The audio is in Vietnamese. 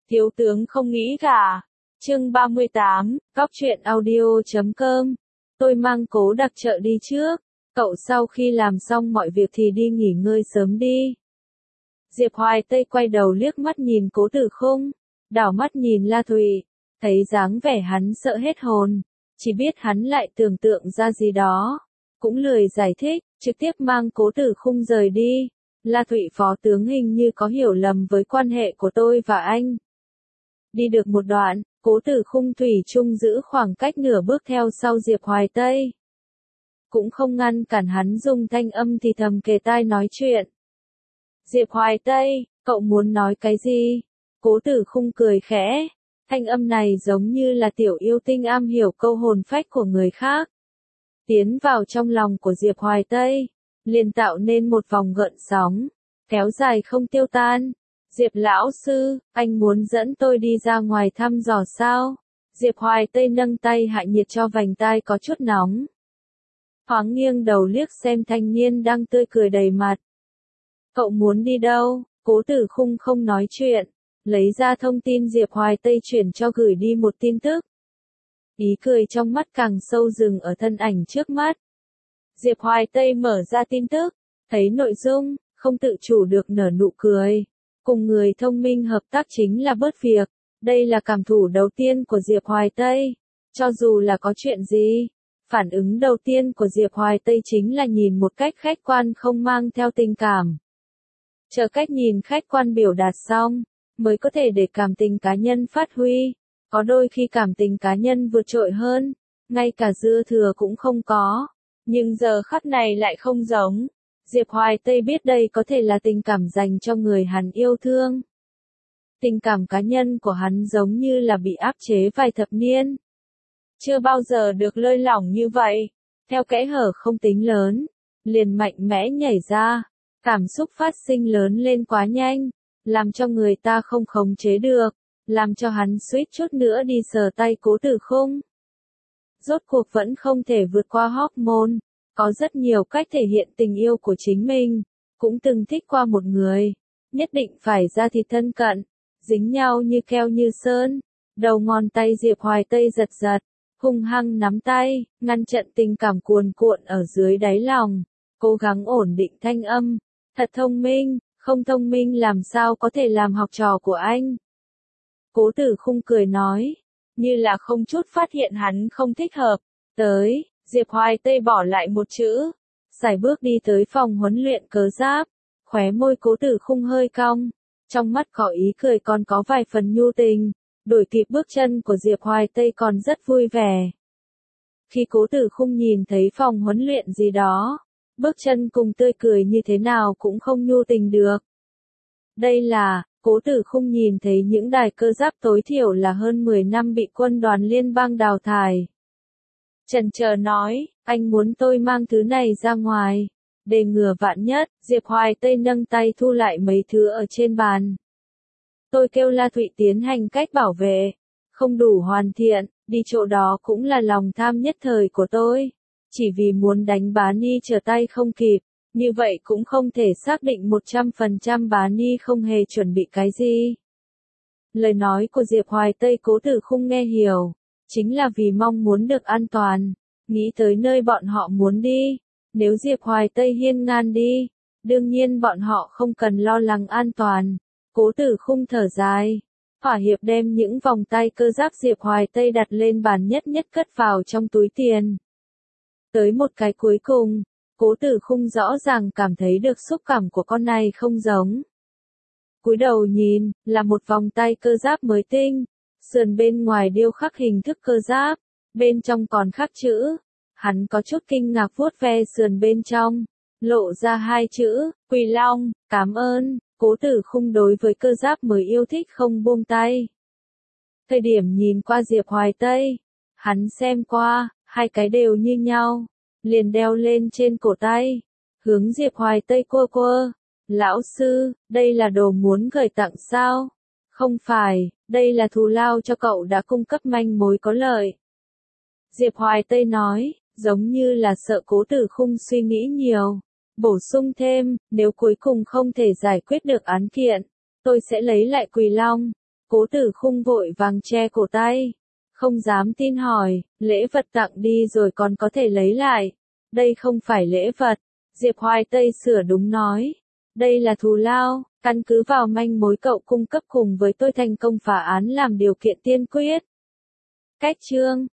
Thiếu tướng không nghĩ cả. Chương 38, Góc truyện audio.com. Tôi mang Cố Đặc Trợ đi trước. Cậu sau khi làm xong mọi việc thì đi nghỉ ngơi sớm đi. Diệp Hoài Tây quay đầu liếc mắt nhìn Cố Tử Khung, đảo mắt nhìn La Thụy, thấy dáng vẻ hắn sợ hết hồn, chỉ biết hắn lại tưởng tượng ra gì đó, cũng lười giải thích, trực tiếp mang Cố Tử Khung rời đi. La Thụy phó tướng hình như có hiểu lầm với quan hệ của tôi và anh. Đi được một đoạn, Cố Tử Khung thủy chung giữ khoảng cách nửa bước theo sau Diệp Hoài Tây. Cũng không ngăn cản hắn dùng thanh âm thì thầm kề tai nói chuyện. Diệp Hoài Tây, cậu muốn nói cái gì? Cố Tử Khung cười khẽ, thanh âm này giống như là tiểu yêu tinh am hiểu câu hồn phách của người khác. Tiến vào trong lòng của Diệp Hoài Tây, liền tạo nên một vòng gợn sóng, kéo dài không tiêu tan. Diệp lão sư, anh muốn dẫn tôi đi ra ngoài thăm dò sao? Diệp Hoài Tây nâng tay hạ nhiệt cho vành tai có chút nóng. Thoáng nghiêng đầu liếc xem thanh niên đang tươi cười đầy mặt. Cậu muốn đi đâu? Cố Tử Khung không nói chuyện, lấy ra thông tin Diệp Hoài Tây chuyển cho gửi đi một tin tức. Ý cười trong mắt càng sâu dừng ở thân ảnh trước mắt. Diệp Hoài Tây mở ra tin tức, thấy nội dung, không tự chủ được nở nụ cười. Cùng người thông minh hợp tác chính là bớt việc. Đây là cảm thủ đầu tiên của Diệp Hoài Tây. Cho dù là có chuyện gì, phản ứng đầu tiên của Diệp Hoài Tây chính là nhìn một cách khách quan không mang theo tình cảm. Chờ cách nhìn khách quan biểu đạt xong, mới có thể để cảm tình cá nhân phát huy. Có đôi khi cảm tình cá nhân vượt trội hơn, ngay cả dư thừa cũng không có. Nhưng giờ khắc này lại không giống. Diệp Hoài Tây biết đây có thể là tình cảm dành cho người hắn yêu thương. Tình cảm cá nhân của hắn giống như là bị áp chế vài thập niên. Chưa bao giờ được lơi lỏng như vậy. Theo kẽ hở không tính lớn, liền mạnh mẽ nhảy ra. Cảm xúc phát sinh lớn lên quá nhanh, làm cho người ta không khống chế được, làm cho hắn suýt chút nữa đi sờ tay Cố Tử Khung. Rốt cuộc vẫn không thể vượt qua hormone, có rất nhiều cách thể hiện tình yêu của chính mình, cũng từng thích qua một người, nhất định phải ra thịt thân cận, dính nhau như keo như sơn. Đầu ngón tay Diệp Hoài Tây giật giật, hung hăng nắm tay, ngăn chặn tình cảm cuồn cuộn ở dưới đáy lòng, cố gắng ổn định thanh âm. Thật thông minh, không thông minh làm sao có thể làm học trò của anh. Cố Tử Khung cười nói, như là không chút phát hiện hắn không thích hợp. Tới, Diệp Hoài Tây bỏ lại một chữ, sải bước đi tới phòng huấn luyện cớ giáp, khóe môi Cố Tử Khung hơi cong, trong mắt có ý cười còn có vài phần nhu tình, đuổi kịp bước chân của Diệp Hoài Tây còn rất vui vẻ. Khi Cố Tử Khung nhìn thấy phòng huấn luyện gì đó, bước chân cùng tươi cười như thế nào cũng không nhu tình được. Đây là, Cố Tử Khung nhìn thấy những đài cơ giáp tối thiểu là hơn 10 năm bị quân đoàn liên bang đào thải. Chần chờ nói, anh muốn tôi mang thứ này ra ngoài, để ngừa vạn nhất. Diệp Hoài Tây nâng tay thu lại mấy thứ ở trên bàn. Tôi kêu La Thụy tiến hành cách bảo vệ, không đủ hoàn thiện, đi chỗ đó cũng là lòng tham nhất thời của tôi. Chỉ vì muốn đánh Bá Ni trở tay không kịp, như vậy cũng không thể xác định 100% Bá Ni không hề chuẩn bị cái gì. Lời nói của Diệp Hoài Tây Cố Tử Khung nghe hiểu, chính là vì mong muốn được an toàn, nghĩ tới nơi bọn họ muốn đi. Nếu Diệp Hoài Tây hiên ngang đi, đương nhiên bọn họ không cần lo lắng an toàn. Cố Tử Khung thở dài, thỏa hiệp đem những vòng tay cơ giáp Diệp Hoài Tây đặt lên bàn nhất nhất cất vào trong túi tiền. Tới một cái cuối cùng, Cố Tử Khung rõ ràng cảm thấy được xúc cảm của con này không giống. Cúi đầu nhìn, là một vòng tay cơ giáp mới tinh, sườn bên ngoài điêu khắc hình thức cơ giáp, bên trong còn khắc chữ. Hắn có chút kinh ngạc vuốt ve sườn bên trong, lộ ra hai chữ, Quỳ Long, cảm ơn. Cố Tử Khung đối với cơ giáp mới yêu thích không buông tay. Thời điểm nhìn qua Diệp Hoài Tây, hắn xem qua, hai cái đều như nhau, liền đeo lên trên cổ tay, hướng Diệp Hoài Tây quơ quơ. Lão sư, đây là đồ muốn gửi tặng sao? Không phải, đây là thù lao cho cậu đã cung cấp manh mối có lợi. Diệp Hoài Tây nói, giống như là sợ Cố Tử Khung suy nghĩ nhiều. Bổ sung thêm, nếu cuối cùng không thể giải quyết được án kiện, tôi sẽ lấy lại Quỳ Long. Cố Tử Khung vội vàng che cổ tay. Không dám tin hỏi, lễ vật tặng đi rồi còn có thể lấy lại. Đây không phải lễ vật. Diệp Hoài Tây sửa đúng nói. Đây là thù lao, căn cứ vào manh mối cậu cung cấp cùng với tôi thành công phá án làm điều kiện tiên quyết. Cách chương